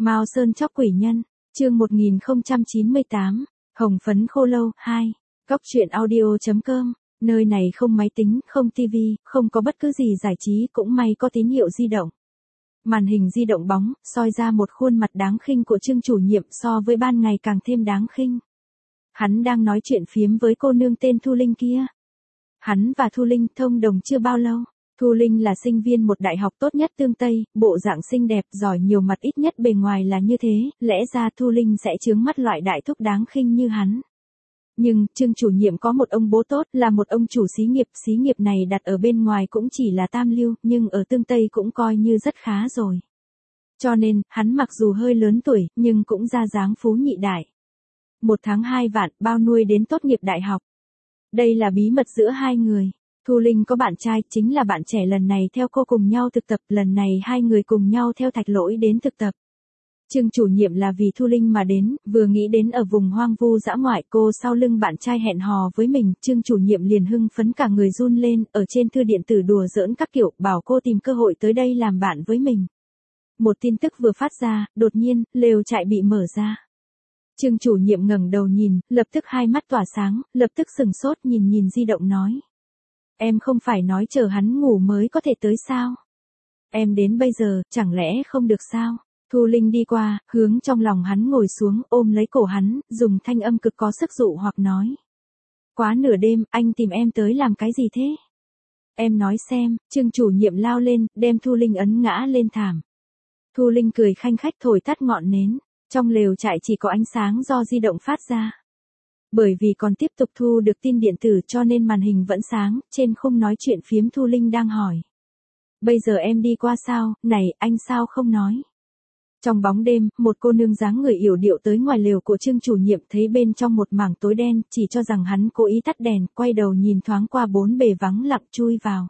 Mao Sơn chóc quỷ nhân, chương 1098, Hồng phấn khô lâu, 2, Góc truyện audio.com, nơi này không máy tính, không tivi, không có bất cứ gì giải trí, cũng may có tín hiệu di động. Màn hình di động bóng, soi ra một khuôn mặt đáng khinh của Trương chủ nhiệm so với ban ngày càng thêm đáng khinh. Hắn đang nói chuyện phiếm với cô nương tên Thu Linh kia. Hắn và Thu Linh thông đồng chưa bao lâu. Thu Linh là sinh viên một đại học tốt nhất Tương Tây, bộ dạng xinh đẹp, giỏi nhiều mặt, ít nhất bề ngoài là như thế, lẽ ra Thu Linh sẽ chướng mắt loại đại thúc đáng khinh như hắn. Nhưng, Trương chủ nhiệm có một ông bố tốt, là một ông chủ xí nghiệp này đặt ở bên ngoài cũng chỉ là tam lưu, nhưng ở Tương Tây cũng coi như rất khá rồi. Cho nên, hắn mặc dù hơi lớn tuổi, nhưng cũng ra dáng phú nhị đại. 1 tháng 2 vạn, bao nuôi đến tốt nghiệp đại học. Đây là bí mật giữa hai người. Thu Linh có bạn trai, chính là bạn trẻ lần này theo cô cùng nhau thực tập, lần này hai người cùng nhau theo Thạch Lỗi đến thực tập. Trương chủ nhiệm là vì Thu Linh mà đến, vừa nghĩ đến ở vùng hoang vu dã ngoại cô sau lưng bạn trai hẹn hò với mình, Trương chủ nhiệm liền hưng phấn cả người run lên, ở trên thư điện tử đùa giỡn các kiểu, bảo cô tìm cơ hội tới đây làm bạn với mình. Một tin tức vừa phát ra, đột nhiên, lều trại bị mở ra. Trương chủ nhiệm ngẩng đầu nhìn, lập tức hai mắt tỏa sáng, lập tức sừng sốt nhìn di động nói. Em không phải nói chờ hắn ngủ mới có thể tới sao? Em đến bây giờ, chẳng lẽ không được sao? Thu Linh đi qua, hướng trong lòng hắn ngồi xuống, ôm lấy cổ hắn, dùng thanh âm cực có sức dụ hoặc nói. Quá nửa đêm, anh tìm em tới làm cái gì thế? Em nói xem, Trương chủ nhiệm lao lên, đem Thu Linh ấn ngã lên thảm. Thu Linh cười khanh khách thổi tắt ngọn nến, trong lều trại chỉ có ánh sáng do di động phát ra. Bởi vì còn tiếp tục thu được tin điện tử cho nên màn hình vẫn sáng, trên khung nói chuyện phiếm Thu Linh đang hỏi. Bây giờ em đi qua sao, này, anh sao không nói? Trong bóng đêm, một cô nương dáng người yểu điệu tới ngoài lều của Trương chủ nhiệm thấy bên trong một mảng tối đen, chỉ cho rằng hắn cố ý tắt đèn, quay đầu nhìn thoáng qua bốn bề vắng lặng chui vào.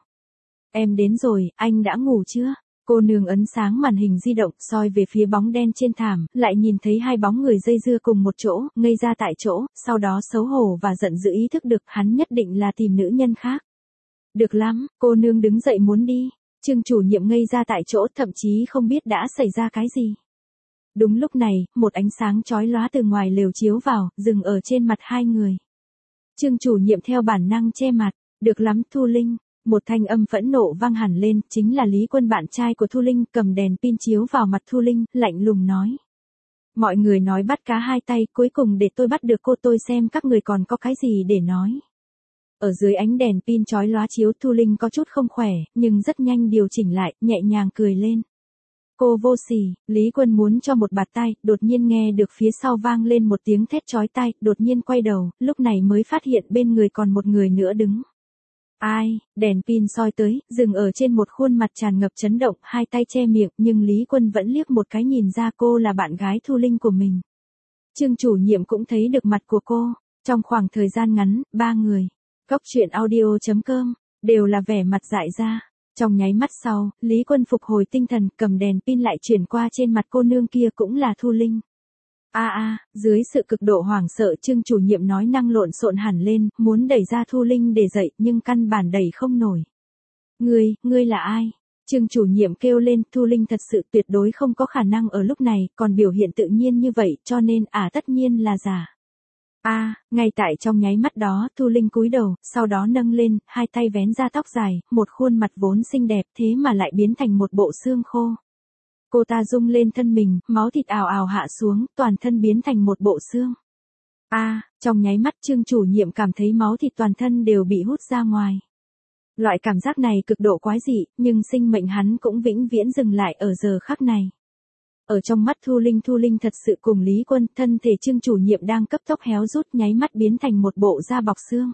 Em đến rồi, anh đã ngủ chưa? Cô nương ấn sáng màn hình di động, soi về phía bóng đen trên thảm, lại nhìn thấy hai bóng người dây dưa cùng một chỗ, ngây ra tại chỗ, sau đó xấu hổ và giận dữ ý thức được hắn nhất định là tìm nữ nhân khác. Được lắm, cô nương đứng dậy muốn đi. Trương chủ nhiệm ngây ra tại chỗ, thậm chí không biết đã xảy ra cái gì. Đúng lúc này, một ánh sáng chói lóa từ ngoài lều chiếu vào, dừng ở trên mặt hai người. Trương chủ nhiệm theo bản năng che mặt. Được lắm Thu Linh. Một thanh âm phẫn nộ vang hẳn lên, chính là Lý Quân bạn trai của Thu Linh, cầm đèn pin chiếu vào mặt Thu Linh, lạnh lùng nói. Mọi người nói bắt cá hai tay, cuối cùng để tôi bắt được cô, tôi xem các người còn có cái gì để nói. Ở dưới ánh đèn pin chói lóa chiếu, Thu Linh có chút không khỏe, nhưng rất nhanh điều chỉnh lại, nhẹ nhàng cười lên. Cô vô sỉ. Lý Quân muốn cho một bạt tai, đột nhiên nghe được phía sau vang lên một tiếng thét chói tai, đột nhiên quay đầu, lúc này mới phát hiện bên người còn một người nữa đứng. Ai? Đèn pin soi tới, dừng ở trên một khuôn mặt tràn ngập chấn động, hai tay che miệng, nhưng Lý Quân vẫn liếc một cái nhìn ra cô là bạn gái Thu Linh của mình. Trương chủ nhiệm cũng thấy được mặt của cô. Trong khoảng thời gian ngắn, ba người, Góc truyện audio.com, đều là vẻ mặt dại ra. Trong nháy mắt sau, Lý Quân phục hồi tinh thần, cầm đèn pin lại chuyển qua trên mặt cô nương kia cũng là Thu Linh. Dưới sự cực độ hoảng sợ, Trương chủ nhiệm nói năng lộn xộn hẳn lên, muốn đẩy ra Thu Linh để dậy, nhưng căn bản đẩy không nổi. Ngươi là ai? Trương chủ nhiệm kêu lên, Thu Linh thật sự tuyệt đối không có khả năng ở lúc này, còn biểu hiện tự nhiên như vậy, cho nên, tất nhiên là giả. Ngay tại trong nháy mắt đó, Thu Linh cúi đầu, sau đó nâng lên, hai tay vén ra tóc dài, một khuôn mặt vốn xinh đẹp thế mà lại biến thành một bộ xương khô. Cô ta rung lên thân mình, máu thịt ào ào hạ xuống, toàn thân biến thành một bộ xương. Trong nháy mắt Trương chủ nhiệm cảm thấy máu thịt toàn thân đều bị hút ra ngoài. Loại cảm giác này cực độ quái dị, nhưng sinh mệnh hắn cũng vĩnh viễn dừng lại ở giờ khắc này. Ở trong mắt Thu Linh thật sự cùng Lý Quân, thân thể Trương chủ nhiệm đang cấp tốc héo rút, nháy mắt biến thành một bộ da bọc xương.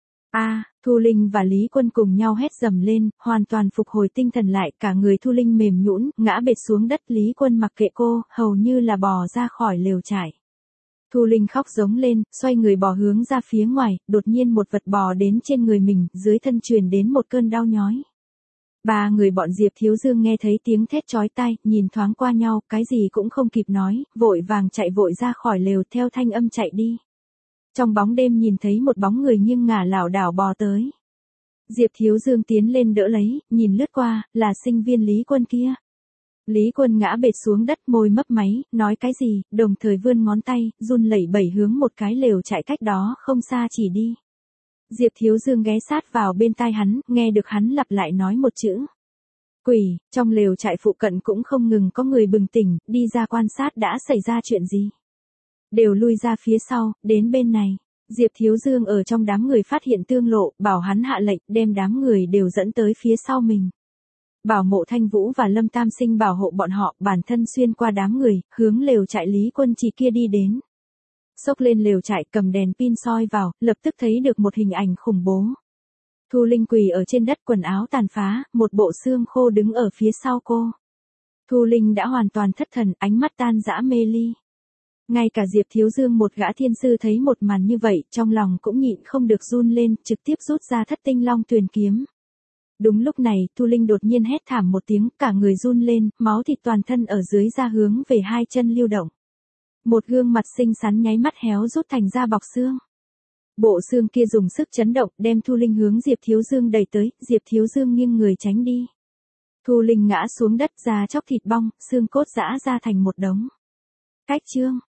Thu Linh và Lý Quân cùng nhau hét dầm lên, hoàn toàn phục hồi tinh thần lại, cả người Thu Linh mềm nhũn, ngã bệt xuống đất, Lý Quân mặc kệ cô, hầu như là bò ra khỏi lều trại. Thu Linh khóc giống lên, xoay người bò hướng ra phía ngoài, đột nhiên một vật bò đến trên người mình, dưới thân truyền đến một cơn đau nhói. Ba người bọn Diệp Thiếu Dương nghe thấy tiếng thét chói tai, nhìn thoáng qua nhau, cái gì cũng không kịp nói, vội vàng chạy vội ra khỏi lều theo thanh âm chạy đi. Trong bóng đêm nhìn thấy một bóng người nghiêng ngả lảo đảo bò tới. Diệp Thiếu Dương tiến lên đỡ lấy, nhìn lướt qua, là sinh viên Lý Quân kia. Lý Quân ngã bệt xuống đất, môi mấp máy, nói cái gì, đồng thời vươn ngón tay, run lẩy bẩy hướng một cái lều trại cách đó không xa chỉ đi. Diệp Thiếu Dương ghé sát vào bên tai hắn, nghe được hắn lặp lại nói một chữ. Quỷ, trong lều trại phụ cận cũng không ngừng có người bừng tỉnh, đi ra quan sát đã xảy ra chuyện gì. Đều lui ra phía sau, đến bên này. Diệp Thiếu Dương ở trong đám người phát hiện Tương Lộ, bảo hắn hạ lệnh đem đám người đều dẫn tới phía sau mình. Bảo Mộ Thanh Vũ và Lâm Tam Sinh bảo hộ bọn họ, bản thân xuyên qua đám người, hướng lều trại Lý Quân Trì kia đi đến. Xốc lên lều trại, cầm đèn pin soi vào, lập tức thấy được một hình ảnh khủng bố. Thu Linh quỳ ở trên đất, quần áo tàn phá, một bộ xương khô đứng ở phía sau cô. Thu Linh đã hoàn toàn thất thần, ánh mắt tan dã mê ly. Ngay cả Diệp Thiếu Dương, một gã thiên sư, thấy một màn như vậy, trong lòng cũng nhịn không được run lên, trực tiếp rút ra Thất Tinh Long Tuyền kiếm. Đúng lúc này, Thu Linh đột nhiên hét thảm một tiếng, cả người run lên, máu thịt toàn thân ở dưới da hướng về hai chân lưu động. Một gương mặt xinh xắn nháy mắt héo rút thành da bọc xương. Bộ xương kia dùng sức chấn động, đem Thu Linh hướng Diệp Thiếu Dương đẩy tới, Diệp Thiếu Dương nghiêng người tránh đi. Thu Linh ngã xuống đất, da chóc thịt bong, xương cốt giã ra thành một đống. Cách chương